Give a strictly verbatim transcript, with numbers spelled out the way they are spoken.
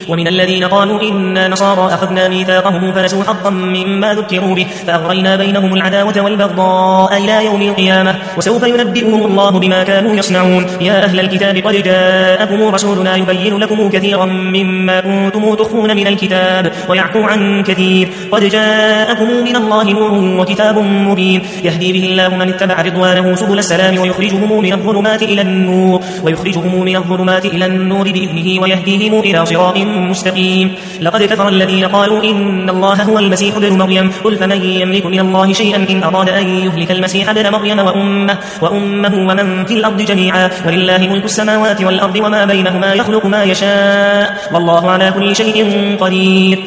ومن الذين قالوا إنا نصارى أخذنا ميثاقهم فنسوا حظا مما ذكروا به فأغرينا بينهم العداوة والبغضاء إلى يوم القيامة وسوف ينبئهم الله بما كانوا يصنعون. يا أهل الكتاب قد جاءكم رسولنا يبين لكم كثيرا مما كنتم تخفون من الكتاب ويعفو عن كثير. قد جاءكم من الله نور وكتاب مبين يهدي به الله من اتبع رضوانه سبل السلام ويخرجهم من الظلمات إلى النور ويخرجهم من الظلمات إلى النور بإذنه ويهديهم إلى صراط مستقيم. لقد كفر الذين قالوا إن الله هو المسيح ابن مريم قل فمن يملك من الله شيئا إن أراد أن يهلك المسيح ابن مريم وأمه, وأمه ومن في الأرض جميعا ولله ملك السماوات والأرض وما بينهما يخلق ما يشاء والله على كل شيء قدير.